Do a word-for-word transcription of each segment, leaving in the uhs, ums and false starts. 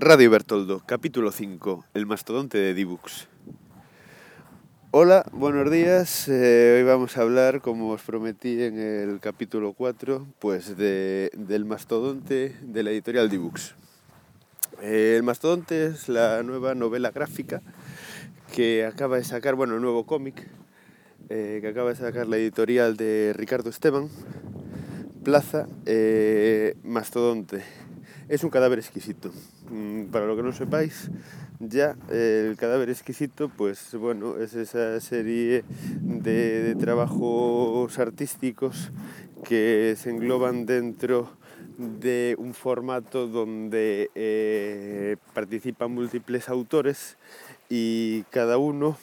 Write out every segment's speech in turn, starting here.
Radio Bertoldo, capítulo cinco, el mastodonte de D-Books. Hola, buenos días. Eh, hoy vamos a hablar, como os prometí en el capítulo cuatro, pues de, del mastodonte de la editorial D-Books. Eh, el mastodonte es la nueva novela gráfica que acaba de sacar, bueno, el nuevo cómic eh, que acaba de sacar la editorial de Ricardo Esteban, Plaza, eh, Mastodonte. Es un cadáver exquisito. Para lo que no sepáis, ya eh, el cadáver exquisito, pues bueno, es esa serie de, de trabajos artísticos que se engloban dentro de un formato donde eh, participan múltiples autores y cada uno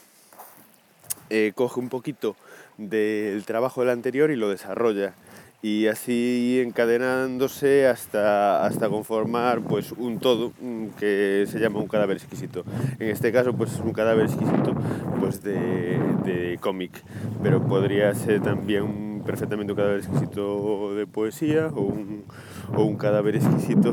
eh, coge un poquito del trabajo del anterior y lo desarrolla, y así encadenándose hasta, hasta conformar pues un todo que se llama un cadáver exquisito. En este caso pues es un cadáver exquisito pues de, de cómic, pero podría ser también perfectamente un cadáver exquisito de poesía o un, o un cadáver exquisito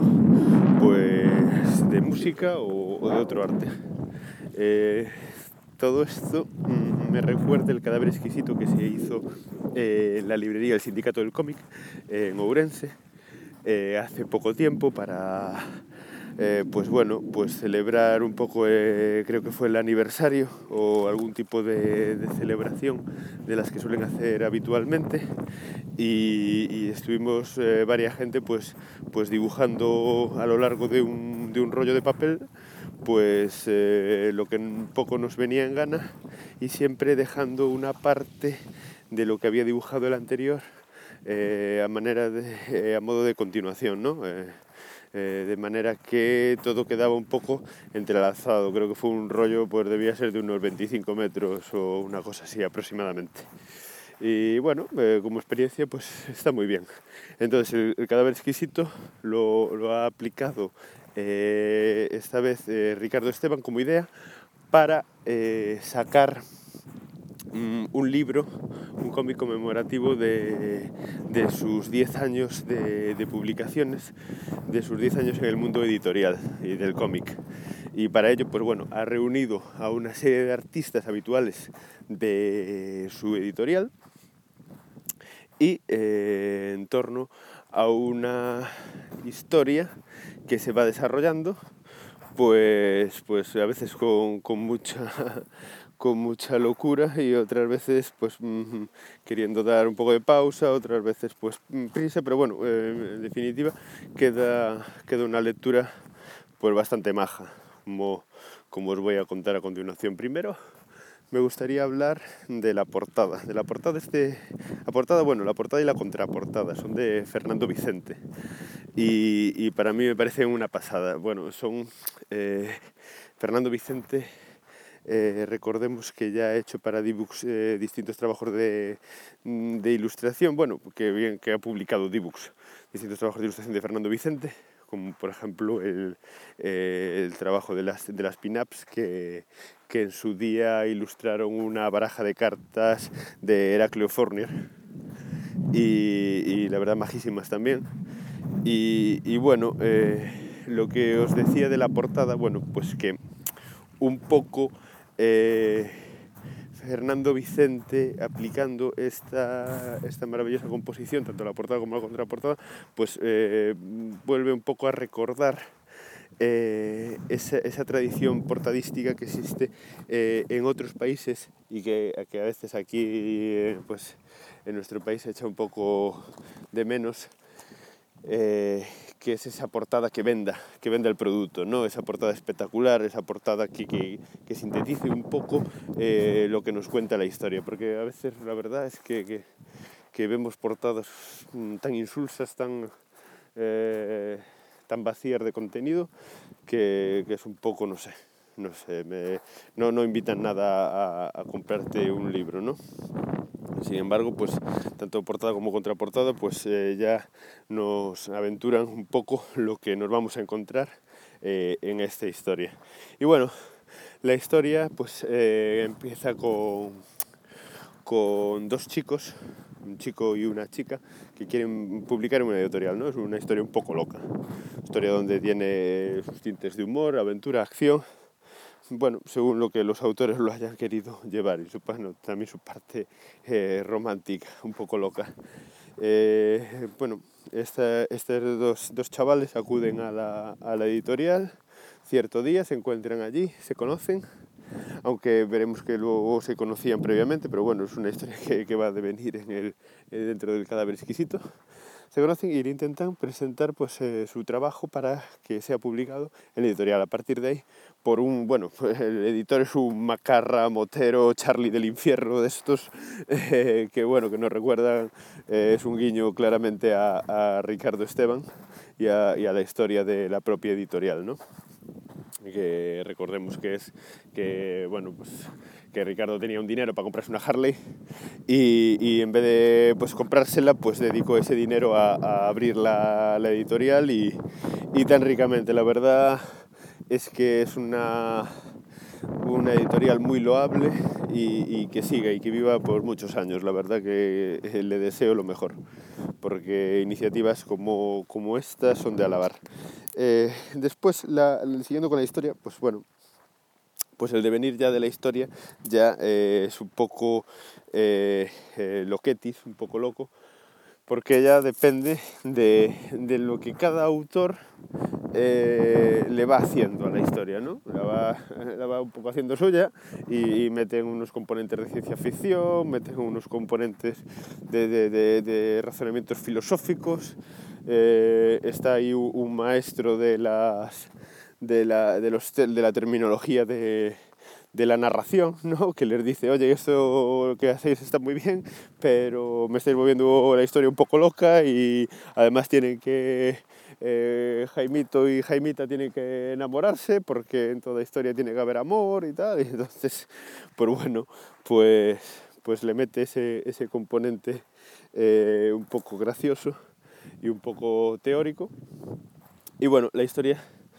pues de música o, o de otro arte. Eh, todo esto mmm, me recuerda el cadáver exquisito que se hizo eh, en la librería del Sindicato del Cómic eh, en Ourense eh, hace poco tiempo para eh, pues bueno, pues celebrar un poco, eh, creo que fue el aniversario o algún tipo de, de celebración de las que suelen hacer habitualmente, y, y estuvimos eh, varias gente pues, pues dibujando a lo largo de un, de un rollo de papel pues eh, lo que un poco nos venía en gana, y siempre dejando una parte de lo que había dibujado el anterior eh, a manera de, eh, a modo de continuación, ¿no? Eh, eh, de manera que todo quedaba un poco entrelazado. Creo que fue un rollo, pues debía ser de unos veinticinco metros o una cosa así aproximadamente. Y bueno, eh, como experiencia pues está muy bien. Entonces el, el cadáver exquisito lo, lo ha aplicado eh, esta vez eh, Ricardo Esteban como idea para eh, sacar um, un libro, un cómic conmemorativo de, de sus diez años de, de publicaciones, de sus diez años en el mundo editorial y del cómic. Y para ello, pues bueno, ha reunido a una serie de artistas habituales de su editorial y eh, en torno a una historia que se va desarrollando, pues, pues a veces con, con mucha con mucha locura y otras veces pues mmm, queriendo dar un poco de pausa, otras veces pues prisa, pero bueno, eh, en definitiva queda, queda una lectura pues bastante maja, como, como os voy a contar a continuación. Primero me gustaría hablar de la portada. De la portada, este, la portada, bueno, la portada y la contraportada son de Fernando Vicente. Y, y para mí me parecen una pasada. Bueno, son eh, Fernando Vicente, eh, recordemos que ya ha hecho para D-Books eh, distintos trabajos de, de ilustración. Bueno, que bien que ha publicado D-Books distintos trabajos de ilustración de Fernando Vicente, como por ejemplo el, eh, el trabajo de las, de las pin-ups que, que en su día ilustraron una baraja de cartas de Heraclio Fournier, y, y la verdad majísimas también. Y, y bueno, eh, lo que os decía de la portada, bueno, pues que un poco eh, Fernando Vicente, aplicando esta, esta maravillosa composición, tanto la portada como la contraportada, pues eh, vuelve un poco a recordar eh, esa, esa tradición portadística que existe eh, en otros países y que, que a veces aquí eh, pues en nuestro país se echa un poco de menos. Eh, que es esa portada que venda, que venda el producto, ¿no? Esa portada espectacular, esa portada que, que, que sintetice un poco eh, lo que nos cuenta la historia, porque a veces la verdad es que, que, que vemos portadas tan insulsas, tan, eh, tan vacías de contenido, que, que es un poco, no sé, no sé, me, no, no invitan nada a, a comprarte un libro, ¿no? Sin embargo, pues tanto portada como contraportada pues eh, ya nos aventuran un poco lo que nos vamos a encontrar eh, en esta historia. Y bueno, la historia pues eh, empieza con, con dos chicos un chico y una chica que quieren publicar en una editorial, ¿no? Es una historia un poco loca, una historia donde tiene sus tintes de humor, aventura, acción, bueno, según lo que los autores lo hayan querido llevar, y su, bueno, también su parte eh, romántica, un poco loca. Eh, bueno, esta, estos dos, dos chavales acuden a la, a la editorial cierto día, se encuentran allí, se conocen, aunque veremos que luego se conocían previamente, pero bueno, es una historia que, que va a devenir en el, dentro del Cadáver Exquisito. Se conocen y le intentan presentar pues, eh, su trabajo para que sea publicado en la editorial. A partir de ahí, por un, bueno, el editor es un macarra, motero, Charlie del infierno de estos, eh, que bueno, que nos recuerdan, eh, es un guiño claramente a, a Ricardo Esteban y a, y a la historia de la propia editorial, ¿no? Que recordemos que es que, bueno, pues que Ricardo tenía un dinero para comprarse una Harley y, y en vez de pues comprársela, pues dedicó ese dinero a, a abrir la, la editorial y, y tan ricamente. La verdad es que es una, una editorial muy loable y, y que siga y que viva por muchos años. La verdad que le deseo lo mejor, porque iniciativas como, como esta son de alabar. Eh, después, la, siguiendo con la historia, pues bueno, pues el devenir ya de la historia ya eh, es un poco eh, eh, loquetis, un poco loco, porque ya depende de, de lo que cada autor eh, le va haciendo a la historia, ¿no? La va, la va un poco haciendo suya y, y meten unos componentes de ciencia ficción, meten unos componentes de, de, de, de razonamientos filosóficos. Eh, está ahí un, un maestro de las de la, de los, de la terminología de, de la narración, ¿no? Que les dice, oye, esto que hacéis está muy bien, pero me estáis moviendo la historia un poco loca y además tienen que... Eh, Jaimito y Jaimita tienen que enamorarse porque en toda historia tiene que haber amor y tal, y entonces, pues bueno, pues, pues le mete ese, ese componente eh, un poco gracioso y un poco teórico. Y bueno, la historia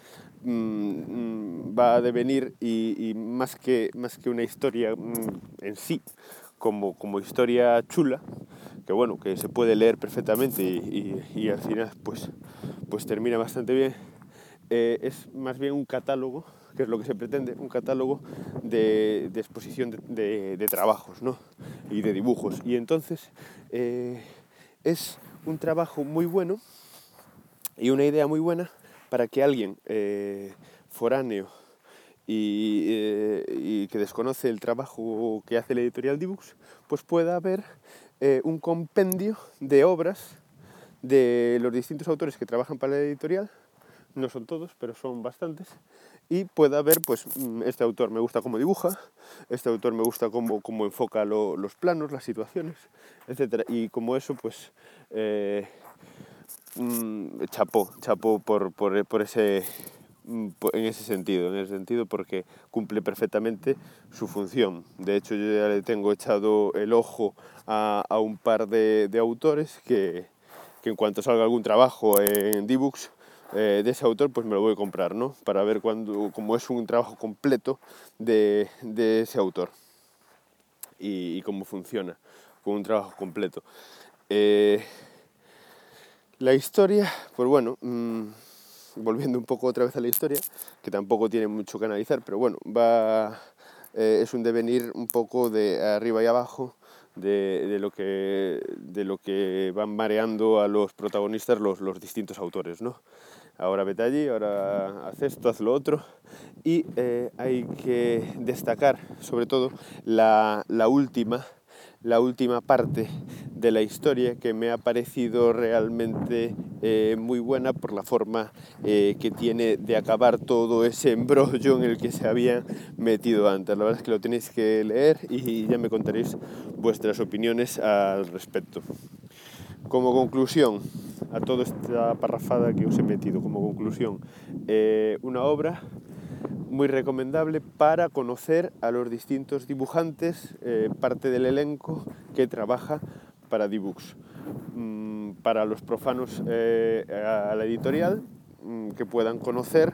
mmm, va a devenir y, y más, que, más que una historia mmm, en sí, como, como historia chula, que bueno, que se puede leer perfectamente y, y, y al final pues, pues termina bastante bien, eh, es más bien un catálogo, que es lo que se pretende, un catálogo de, de exposición de, de, de trabajos, ¿no? Y de dibujos. Y entonces eh, es un trabajo muy bueno y una idea muy buena para que alguien eh, foráneo y, eh, y que desconoce el trabajo que hace la editorial Dibux, pues pueda ver eh, un compendio de obras de los distintos autores que trabajan para la editorial. No son todos, pero son bastantes, y pueda ver, pues, este autor me gusta cómo dibuja, este autor me gusta cómo, cómo enfoca lo, los planos, las situaciones, etcétera. Y como eso, pues, eh, mmm, chapó, chapó por, por, por ese, en ese sentido, en ese sentido porque cumple perfectamente su función. De hecho, yo ya le tengo echado el ojo a, a un par de, de autores que, que en cuanto salga algún trabajo en Dibux, Eh, de ese autor, pues me lo voy a comprar, ¿no? Para ver cuando, cómo es un trabajo completo de, de ese autor y, y cómo funciona con un trabajo completo. Eh, la historia, pues bueno, mmm, volviendo un poco otra vez a la historia, que tampoco tiene mucho que analizar, pero bueno, va, eh, es un devenir un poco de arriba y abajo de, de, lo, que, de lo que van mareando a los protagonistas los, los distintos autores, ¿no? Ahora vete allí, ahora haz esto, haz lo otro. Y eh, hay que destacar, sobre todo, la, la, última, la última parte de la historia que me ha parecido realmente eh, muy buena por la forma eh, que tiene de acabar todo ese embrollo en el que se había metido antes. La verdad es que lo tenéis que leer y ya me contaréis vuestras opiniones al respecto. Como conclusión a toda esta parrafada que os he metido, como conclusión, eh, una obra muy recomendable para conocer a los distintos dibujantes, eh, parte del elenco que trabaja para Dibux. Mm, para los profanos eh, a la editorial, mm, que puedan conocer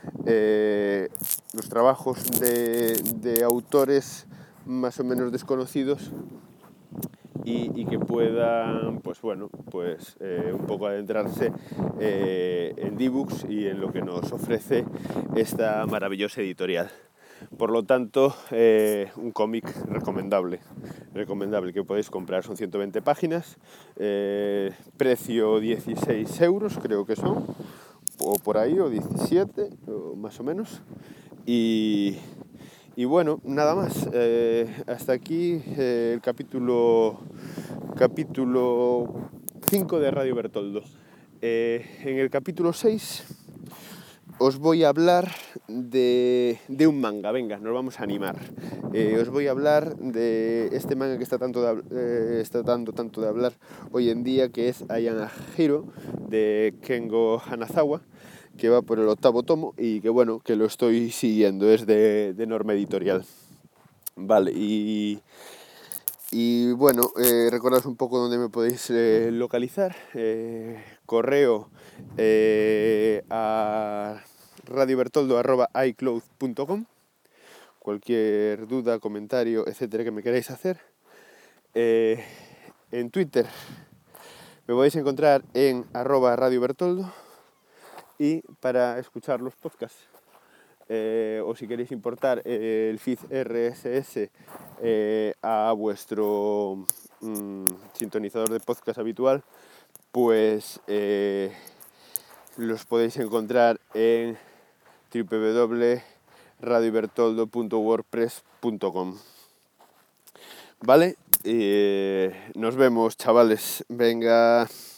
eh, los trabajos de, de autores más o menos desconocidos y, y que puedan, pues bueno, pues eh, un poco adentrarse eh, en Dibooks y en lo que nos ofrece esta maravillosa editorial. Por lo tanto, eh, un cómic recomendable, recomendable que podéis comprar. Son ciento veinte páginas, eh, precio dieciséis euros creo que son, o por ahí, o diecisiete, o más o menos. Y, y bueno, nada más. Eh, hasta aquí eh, el capítulo, capítulo cinco de Radio Bertoldo. Eh, en el capítulo seis os voy a hablar de, de un manga. Venga, nos vamos a animar. Eh, os voy a hablar de este manga que está, tanto de, eh, está dando tanto de hablar hoy en día, que es Ayana Hiro, de Kengo Hanazawa, que va por el octavo tomo y que bueno, que lo estoy siguiendo, es de, de Norma Editorial. Vale, y... Y bueno, eh, recordad un poco dónde me podéis eh, localizar. Eh, correo eh, a radiobertoldo arroba icloud punto com. Cualquier duda, comentario, etcétera, que me queráis hacer. Eh, en Twitter me podéis encontrar en arroba radiobertoldo. Y para escuchar los podcasts, Eh, o si queréis importar eh, el feed R S S eh, a vuestro mm, sintonizador de podcast habitual, pues eh, los podéis encontrar en doble u doble u doble u punto radiobertoldo punto wordpress punto com. ¿Vale? Eh, nos vemos, chavales. Venga.